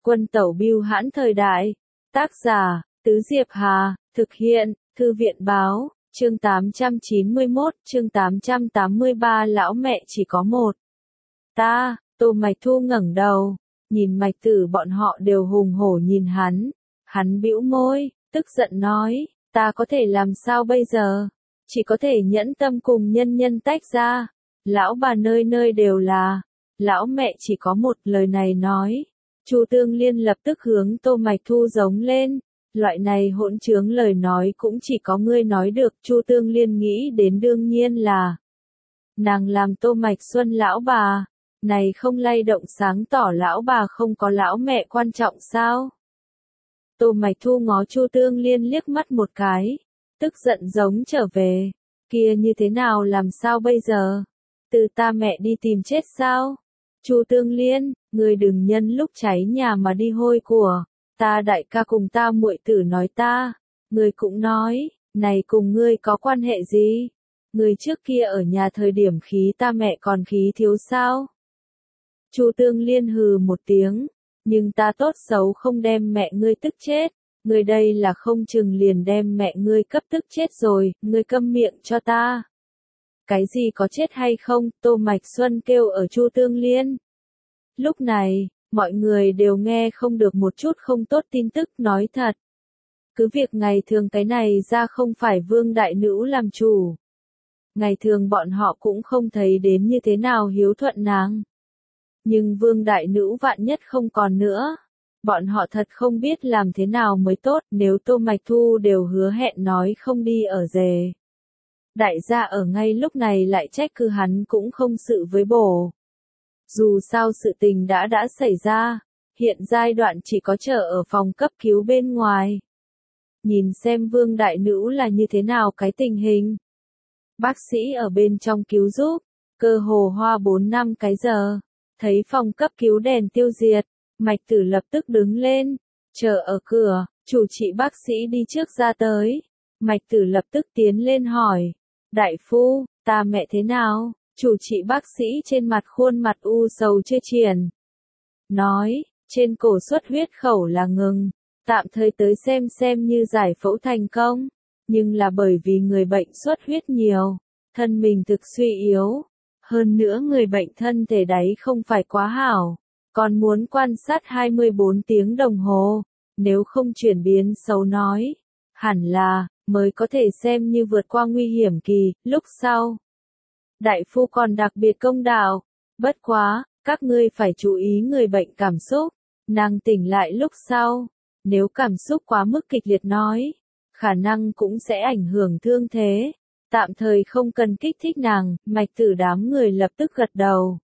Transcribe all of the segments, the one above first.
Quân tẩu bưu hãn thời đại. Tác giả, Tứ Diệp Hà, thực hiện, Thư viện báo, chương 891, chương 883 lão mẹ chỉ có một. Ta, Tô Mạch Thu ngẩng đầu, nhìn Mạch Tử bọn họ đều hùng hổ nhìn hắn bĩu môi, tức giận nói, ta có thể làm sao bây giờ? Chỉ có thể nhẫn tâm cùng nhân nhân tách ra. Lão bà nơi nơi đều là, lão mẹ chỉ có một. Lời này nói, Chu Tương Liên lập tức hướng Tô Mạch Thu giống lên, loại này hỗn trướng lời nói cũng chỉ có ngươi nói được. Chu Tương Liên nghĩ đến đương nhiên là nàng làm Tô Mạch Xuân lão bà, này không lay động sáng tỏ lão bà không có lão mẹ quan trọng sao? Tô Mạch Thu ngó Chu Tương Liên liếc mắt một cái, tức giận giống trở về, kia như thế nào làm sao bây giờ? Từ ta mẹ đi tìm chết sao? Chu Tương Liên, ngươi đừng nhân lúc cháy nhà mà đi hôi của, ta đại ca cùng ta muội tử nói ta, ngươi cũng nói, này cùng ngươi có quan hệ gì? Ngươi trước kia ở nhà thời điểm khí ta mẹ còn khí thiếu sao? Chu Tương Liên hừ một tiếng, nhưng ta tốt xấu không đem mẹ ngươi tức chết, ngươi đây là không chừng liền đem mẹ ngươi cấp tức chết rồi, ngươi câm miệng cho ta. Cái gì có chết hay không? Tô Mạch Xuân kêu ở Chu Tương Liên. Lúc này, mọi người đều nghe không được một chút không tốt tin tức. Nói thật, cứ việc ngày thường cái này ra không phải Vương đại nữ làm chủ, ngày thường bọn họ cũng không thấy đến như thế nào hiếu thuận nàng. Nhưng Vương đại nữ vạn nhất không còn nữa, bọn họ thật không biết làm thế nào mới tốt. Nếu Tô Mạch Thu đều hứa hẹn nói không đi ở rể, đại gia ở ngay lúc này lại trách cứ hắn cũng không sự với bổ. Dù sao sự tình đã xảy ra, hiện giai đoạn chỉ có chờ ở phòng cấp cứu bên ngoài. Nhìn xem Vương đại nữ là như thế nào cái tình hình. Bác sĩ ở bên trong cứu giúp, cơ hồ hoa 4-5 cái giờ. Thấy phòng cấp cứu đèn tiêu diệt, Mạch Tử lập tức đứng lên, chờ ở cửa, chủ trị bác sĩ đi trước ra tới. Mạch Tử lập tức tiến lên hỏi, đại phu, ta mẹ thế nào? Chủ trị bác sĩ trên mặt khuôn mặt u sầu chưa triển. Nói, trên cổ xuất huyết khẩu là ngừng, tạm thời tới xem như giải phẫu thành công, nhưng là bởi vì người bệnh xuất huyết nhiều, thân mình thực suy yếu. Hơn nữa người bệnh thân thể đáy không phải quá hảo, còn muốn quan sát 24 tiếng đồng hồ, nếu không chuyển biến xấu nói, hẳn là, mới có thể xem như vượt qua nguy hiểm kỳ. Lúc sau, đại phu còn đặc biệt công đạo, bất quá, các ngươi phải chú ý người bệnh cảm xúc, nàng tỉnh lại lúc sau, nếu cảm xúc quá mức kịch liệt nói, khả năng cũng sẽ ảnh hưởng thương thế. Tạm thời không cần kích thích nàng. Mạch Tử đám người lập tức gật đầu.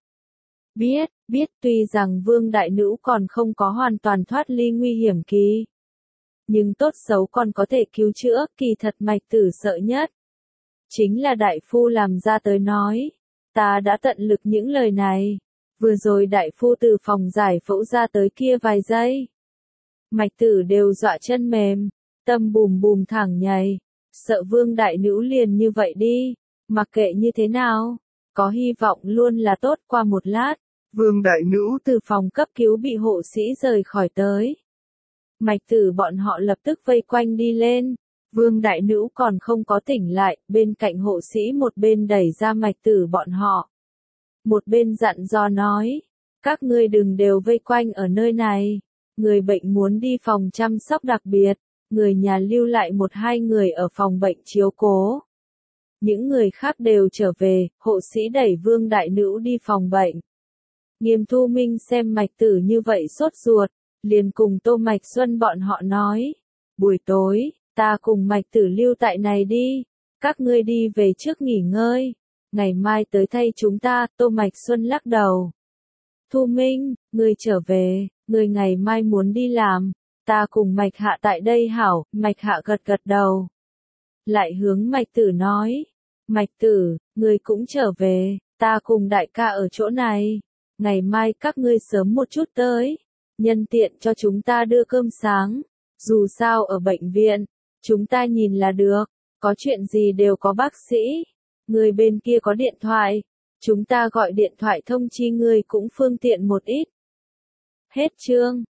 Biết, tuy rằng Vương đại nữ còn không có hoàn toàn thoát ly nguy hiểm kỳ, nhưng tốt xấu còn có thể cứu chữa. Kỳ thật Mạch Tử sợ nhất chính là đại phu làm ra tới nói, ta đã tận lực những lời này. Vừa rồi đại phu từ phòng giải phẫu ra tới kia vài giây, Mạch Tử đều dọa chân mềm, tâm bùm bùm thẳng nhảy. Sợ Vương đại nữ liền như vậy đi, mặc kệ như thế nào, có hy vọng luôn là tốt. Qua một lát, Vương đại nữ từ phòng cấp cứu bị hộ sĩ rời khỏi tới. Mạch Tử bọn họ lập tức vây quanh đi lên, Vương đại nữ còn không có tỉnh lại, bên cạnh hộ sĩ một bên đẩy ra Mạch Tử bọn họ, một bên dặn dò nói, các ngươi đừng đều vây quanh ở nơi này, người bệnh muốn đi phòng chăm sóc đặc biệt. Người nhà lưu lại 1-2 người ở phòng bệnh chiếu cố. Những người khác đều trở về. Hộ sĩ đẩy Vương đại nữ đi phòng bệnh. Nghiêm Thu Minh xem Mạch Tử như vậy sốt ruột, liền cùng Tô Mạch Xuân bọn họ nói, buổi tối, ta cùng Mạch Tử lưu tại này đi, các ngươi đi về trước nghỉ ngơi, ngày mai tới thay chúng ta. Tô Mạch Xuân lắc đầu. Thu Minh, ngươi trở về, ngươi ngày mai muốn đi làm. Ta cùng Mạch Hạ tại đây hảo. Mạch Hạ gật đầu. Lại hướng Mạch Tử nói, Mạch Tử, ngươi cũng trở về, ta cùng đại ca ở chỗ này, ngày mai các ngươi sớm một chút tới, nhân tiện cho chúng ta đưa cơm sáng, dù sao ở bệnh viện, chúng ta nhìn là được, có chuyện gì đều có bác sĩ, người bên kia có điện thoại, chúng ta gọi điện thoại thông chi ngươi cũng phương tiện một ít. Hết chương.